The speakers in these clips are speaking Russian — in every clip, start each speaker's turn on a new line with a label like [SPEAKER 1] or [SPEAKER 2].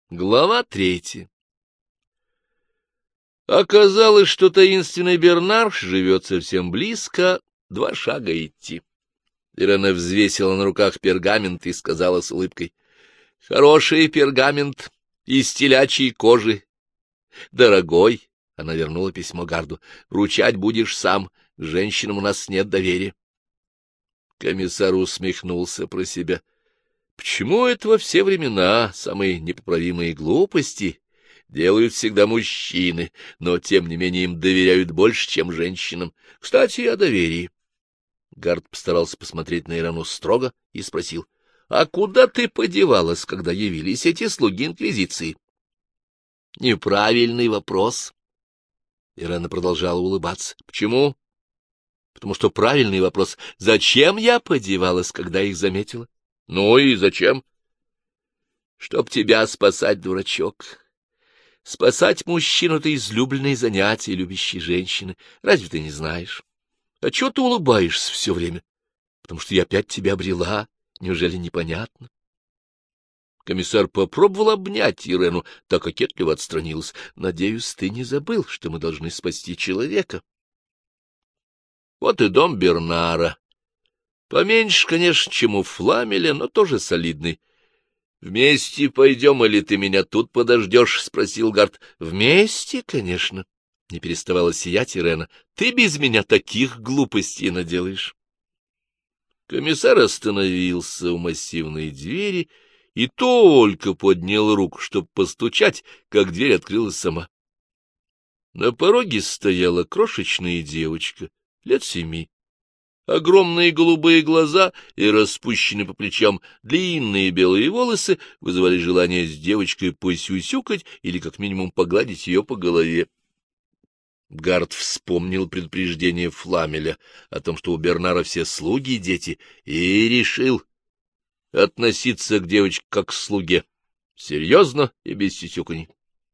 [SPEAKER 1] Глава 3. Оказалось, что таинственный Бернар живет совсем близко, 2 шага идти. Ирена взвесила на руках пергамент и сказала с улыбкой: — Хороший пергамент из телячьей кожи. Дорогой, — она вернула письмо Гарду, — вручать будешь сам, к женщинам у нас нет доверия. Комиссар усмехнулся про себя. Почему это во все времена самые непоправимые глупости делают всегда мужчины, но тем не менее им доверяют больше, чем женщинам? Кстати, о доверии. Гард постарался посмотреть на Ирану строго и спросил: — А куда ты подевалась, когда явились эти слуги Инквизиции? — Неправильный вопрос. Ирана продолжала улыбаться. — Почему? — Потому что правильный вопрос: зачем я подевалась, когда их заметила? — Ну и зачем? — Чтоб тебя спасать, дурачок. Спасать мужчину — это излюбленное занятие любящей женщины. Разве ты не знаешь? А чего ты улыбаешься все время? Потому что я опять тебя обрела. Неужели непонятно? Комиссар попробовал обнять Ирену, так кокетливо отстранилась. Надеюсь, ты не забыл, что мы должны спасти человека. Вот и дом Бернара. Поменьше, конечно, чем у Фламеля, но тоже солидный. — Вместе пойдем, или ты меня тут подождешь? — спросил Гард. — Вместе, конечно, — не переставала сиять Ирена. — Ты без меня таких глупостей наделаешь. Комиссар остановился у массивной двери и только поднял руку, чтобы постучать, как дверь открылась сама. На пороге стояла крошечная девочка, лет 7. Огромные голубые глаза и распущенные по плечам длинные белые волосы вызывали желание с девочкой посюсюкать или как минимум погладить ее по голове. Гард вспомнил предупреждение Фламеля о том, что у Бернара все слуги и дети, и решил относиться к девочке как к слуге, серьезно и без сюсюканий.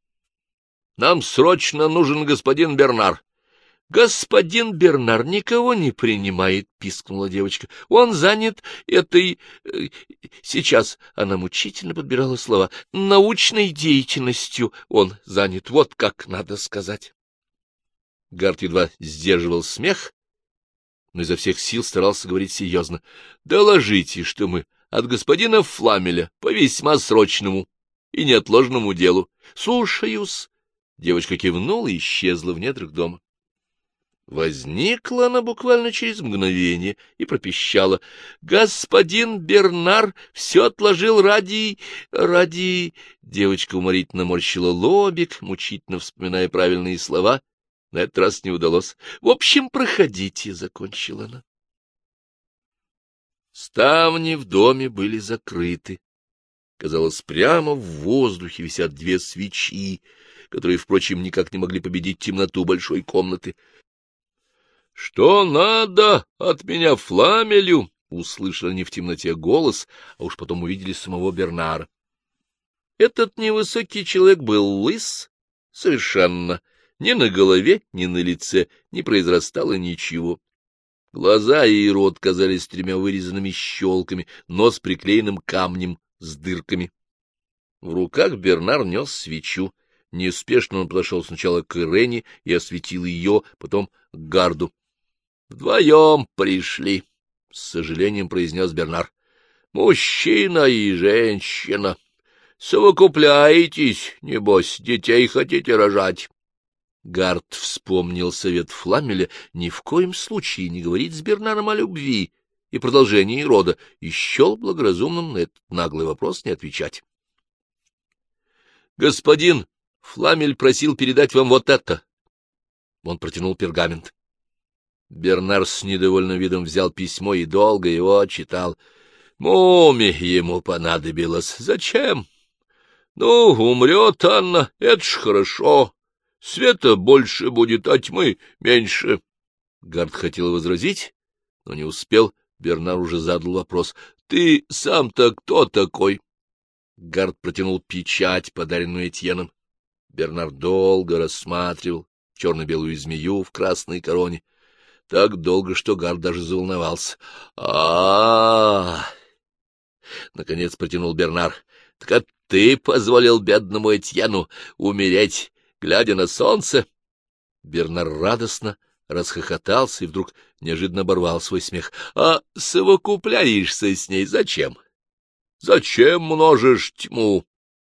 [SPEAKER 1] — Нам срочно нужен господин Бернар. — Господин Бернар никого не принимает, — пискнула девочка. — Он занят этой... Сейчас она мучительно подбирала слова. Научной деятельностью он занят, вот как надо сказать. Гард едва сдерживал смех, но изо всех сил старался говорить серьезно. — Доложите, что мы от господина Фламеля по весьма срочному и неотложному делу. — Слушаюсь. Девочка кивнула и исчезла в недрах дома. Возникла она буквально через мгновение и пропищала: — Господин Бернар все отложил ради... Девочка уморительно морщила лобик, мучительно вспоминая правильные слова. На этот раз не удалось. — В общем, проходите, — закончила она. Ставни в доме были закрыты. Казалось, прямо в воздухе висят 2 свечи, которые, впрочем, никак не могли победить темноту большой комнаты. — Что надо от меня Фламелю? — услышали они в темноте голос, а уж потом увидели самого Бернара. Этот невысокий человек был лыс совершенно. Ни на голове, ни на лице не произрастало ничего. Глаза и рот казались 3 вырезанными щелками, нос приклеенным камнем с дырками. В руках Бернар нес свечу. Неспешно он подошел сначала к Ирене и осветил ее, потом к Гарду. — Вдвоем пришли, — с сожалением произнес Бернар. — Мужчина и женщина. Совокупляетесь, небось, детей хотите рожать. Гард вспомнил совет Фламеля ни в коем случае не говорить с Бернаром о любви и продолжении рода, и счел благоразумным на этот наглый вопрос не отвечать. — Господин Фламель просил передать вам вот это. Он протянул пергамент. Бернар с недовольным видом взял письмо и долго его читал. Муме ему понадобилось. Зачем? Ну, умрет Анна, это ж хорошо. Света больше будет, а тьмы меньше. Гард хотел возразить, но не успел. Бернар уже задал вопрос. — Ты сам-то кто такой? Гард протянул печать, подаренную Этьеном. Бернар долго рассматривал черно-белую змею в красной короне. Так долго, что Гард даже заволновался. — Наконец протянул Бернар. — Так Ты позволил бедному Этьену умереть, глядя на солнце? Бернар радостно расхохотался и вдруг неожиданно оборвал свой смех. — А совокупляешься с ней зачем? Зачем множишь тьму?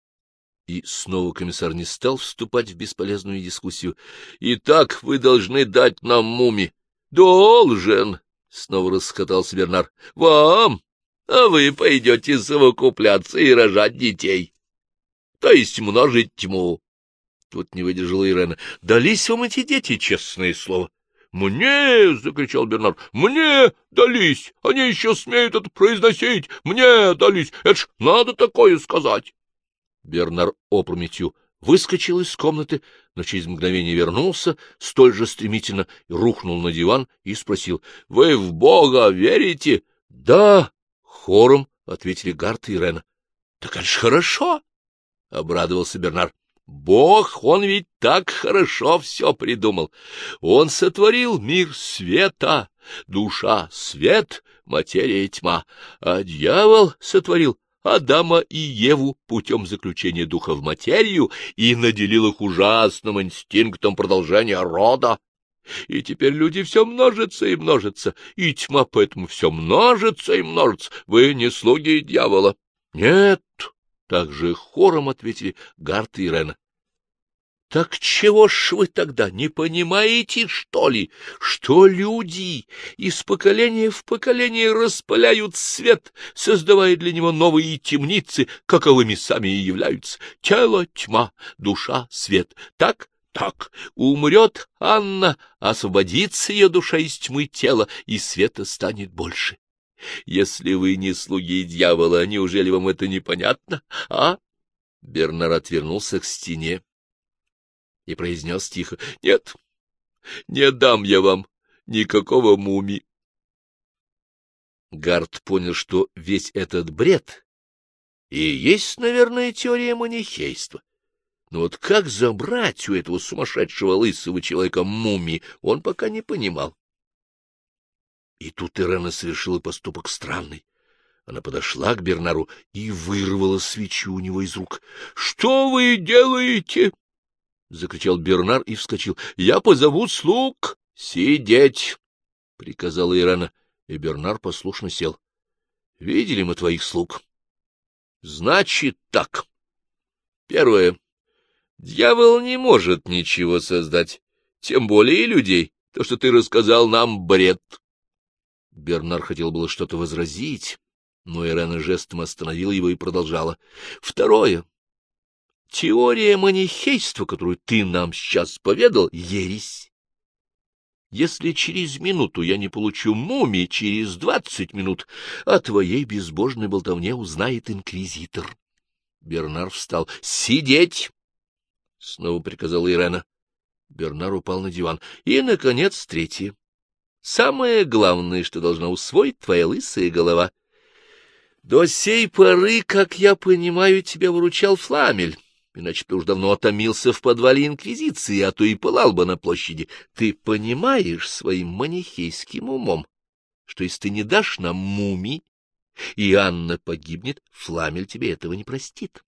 [SPEAKER 1] И снова комиссар не стал вступать в бесполезную дискуссию. — Итак, вы должны дать нам муми. — Должен! — снова расхохотался Бернар. — Вам! А вы пойдете совокупляться и рожать детей. То есть множить тьму. Тут не выдержала Ирена. — Дались вам эти дети, честное слово? — Мне! — закричал Бернар. — Мне дались! Они еще смеют это произносить! Мне дались! Это ж надо такое сказать! Бернар опрометью выскочил из комнаты, но через мгновение вернулся, столь же стремительно, рухнул на диван и спросил: — Вы в Бога верите? — Да! — хором ответили Гарт и Ирена. — Так это ж хорошо! — обрадовался Бернар. — Бог, он ведь так хорошо все придумал. Он сотворил мир света, душа — свет, материя — тьма, а дьявол сотворил Адама и Еву путем заключения духа в материю и наделил их ужасным инстинктом продолжения рода. И теперь люди все множатся и множатся, и тьма поэтому все множится и множится. Вы не слуги дьявола. — Нет, — также хором ответили Гарт и Ирена. — Так чего ж вы тогда не понимаете, что ли, что люди из поколения в поколение распыляют свет, создавая для него новые темницы, каковыми сами и являются? Тело — тьма, душа — свет. Так? Так. Умрет Анна, освободится ее душа из тьмы тела, и света станет больше. Если вы не слуги дьявола, неужели вам это непонятно, а? Бернар отвернулся к стене и произнес тихо: — Нет, не дам я вам никакого муми. Гарт понял, что весь этот бред и есть, наверное, теория манихейства. Но вот как забрать у этого сумасшедшего лысого человека мумии, он пока не понимал. И тут Ирена совершила поступок странный. Она подошла к Бернару и вырвала свечу у него из рук. — Что вы делаете? — закричал Бернар и вскочил. — Я позову слуг. — Сидеть! — приказала Ирена, и Бернар послушно сел. — Видели мы твоих слуг? — Значит так. Первое. Дьявол не может ничего создать, тем более и людей. То, что ты рассказал нам, бред. Бернар хотел было что-то возразить, но Ирена жестом остановила его и продолжала. Второе. Теория манихейства, которую ты нам сейчас поведал, — ересь. Если через минуту я не получу мумии, через 20 минут о твоей безбожной болтовне узнает инквизитор. Бернар встал. — Сидеть! — снова приказала Ирена. Бернар упал на диван. И, наконец, третье. Самое главное, что должна усвоить твоя лысая голова. До сей поры, как я понимаю, тебя выручал Фламель, иначе ты уж давно отомился в подвале Инквизиции, а то и пылал бы на площади. Ты понимаешь своим манихейским умом, что если ты не дашь нам мумий, и Анна погибнет, Фламель тебе этого не простит.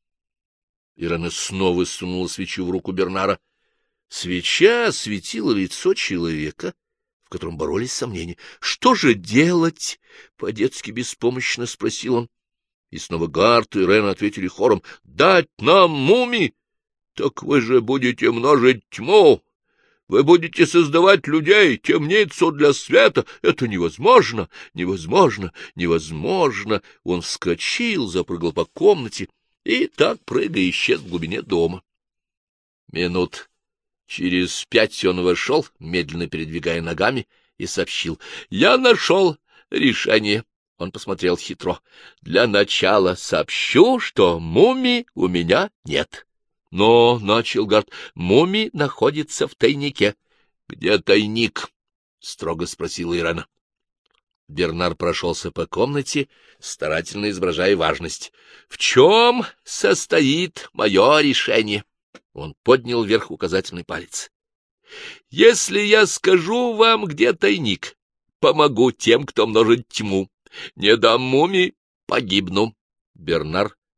[SPEAKER 1] Ирена снова сунула свечу в руку Бернара. Свеча осветила лицо человека, в котором боролись сомнения. — Что же делать? — по-детски беспомощно спросил он. И снова Гарт и Ирена ответили хором: — Дать нам муми? Так вы же будете множить тьму. Вы будете создавать людей, темницу для света. Это невозможно, невозможно, невозможно. Он вскочил, запрыгал по комнате и, так прыгая, исчез в глубине дома. Минут через 5 он вошел, медленно передвигая ногами, и сообщил: — Я нашел решение. Он посмотрел хитро. — Для начала сообщу, что мумий у меня нет. — Но, — начал Гарт, — мумий находится в тайнике. — Где тайник? — строго спросила Ирена. Бернар прошелся по комнате, старательно изображая важность. — В чем состоит мое решение? Он поднял вверх указательный палец. — Если я скажу вам, где тайник, помогу тем, кто множит тьму. Не дам мумий — погибну. Бернар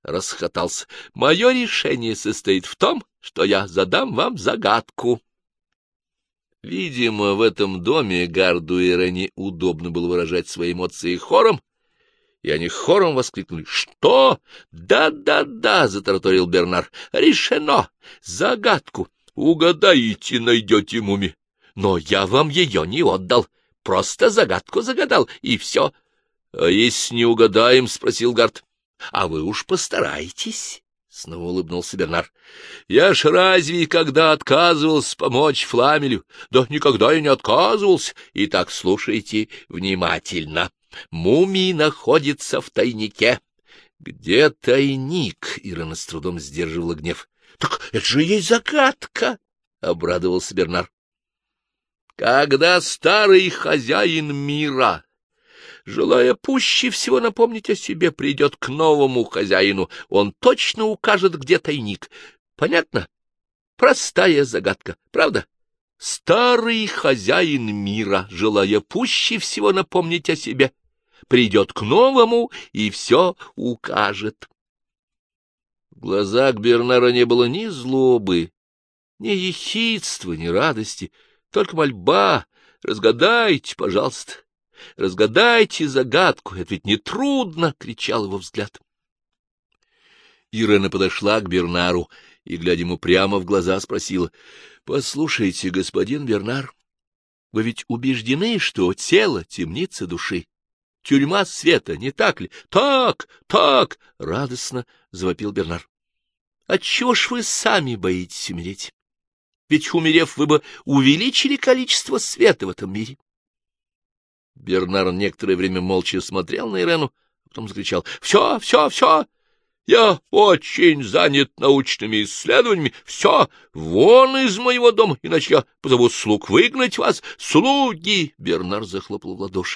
[SPEAKER 1] расхотался. — Мое решение состоит в том, что я задам вам загадку. Видимо, в этом доме Гарду и Ирене удобно было выражать свои эмоции хором, и они хором воскликнули. — Что? Да, — затараторил Бернар. — Решено! Загадку! Угадаете, найдете муми. Но я вам ее не отдал. Просто загадку загадал, и все. — А если не угадаем? — спросил Гард. — А вы уж постарайтесь, — снова улыбнулся Бернар. — Я ж разве когда отказывался помочь Фламелю? Да никогда я не отказывался. Итак, слушайте внимательно. Мумий находится в тайнике. — Где тайник? — Ирена с трудом сдерживала гнев. — Так это же есть загадка! — обрадовался Бернар. — Когда старый хозяин мира, желая пуще всего напомнить о себе, придет к новому хозяину, он точно укажет, где тайник. Понятно? Простая загадка, правда? Старый хозяин мира, желая пуще всего напомнить о себе, придет к новому и все укажет. В глазах Бернара не было ни злобы, ни ехидства, ни радости, только мольба. Разгадайте, пожалуйста. «Разгадайте загадку, это ведь нетрудно!» — кричал его взгляд. Ирена подошла к Бернару и, глядя ему прямо в глаза, спросила: — Послушайте, господин Бернар, вы ведь убеждены, что тело — темница души, тюрьма света, не так ли? — Так, так! — радостно завопил Бернар. — Отчего ж вы сами боитесь умереть? Ведь, умерев, вы бы увеличили количество света в этом мире. Бернар некоторое время молча смотрел на Ирену, а потом закричал: — Все! Я очень занят научными исследованиями. Все! Вон из моего дома, иначе я позову слуг выгнать вас. Слуги! — Бернар захлопал в ладоши.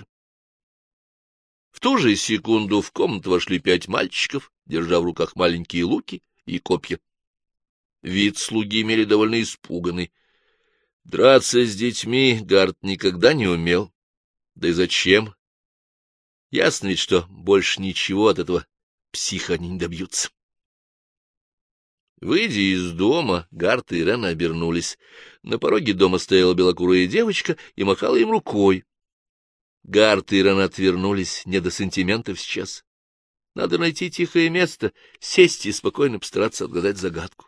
[SPEAKER 1] В ту же секунду в комнату вошли 5 мальчиков, держа в руках маленькие луки и копья. Вид слуги имели довольно испуганный. Драться с детьми Гард никогда не умел. Да и зачем? Ясно ведь, что больше ничего от этого психа они не добьются. Выйдя из дома, Гард и Ирена обернулись. На пороге дома стояла белокурая девочка и махала им рукой. Гард и Ирена отвернулись, не до сантиментов сейчас. Надо найти тихое место, сесть и спокойно постараться отгадать загадку.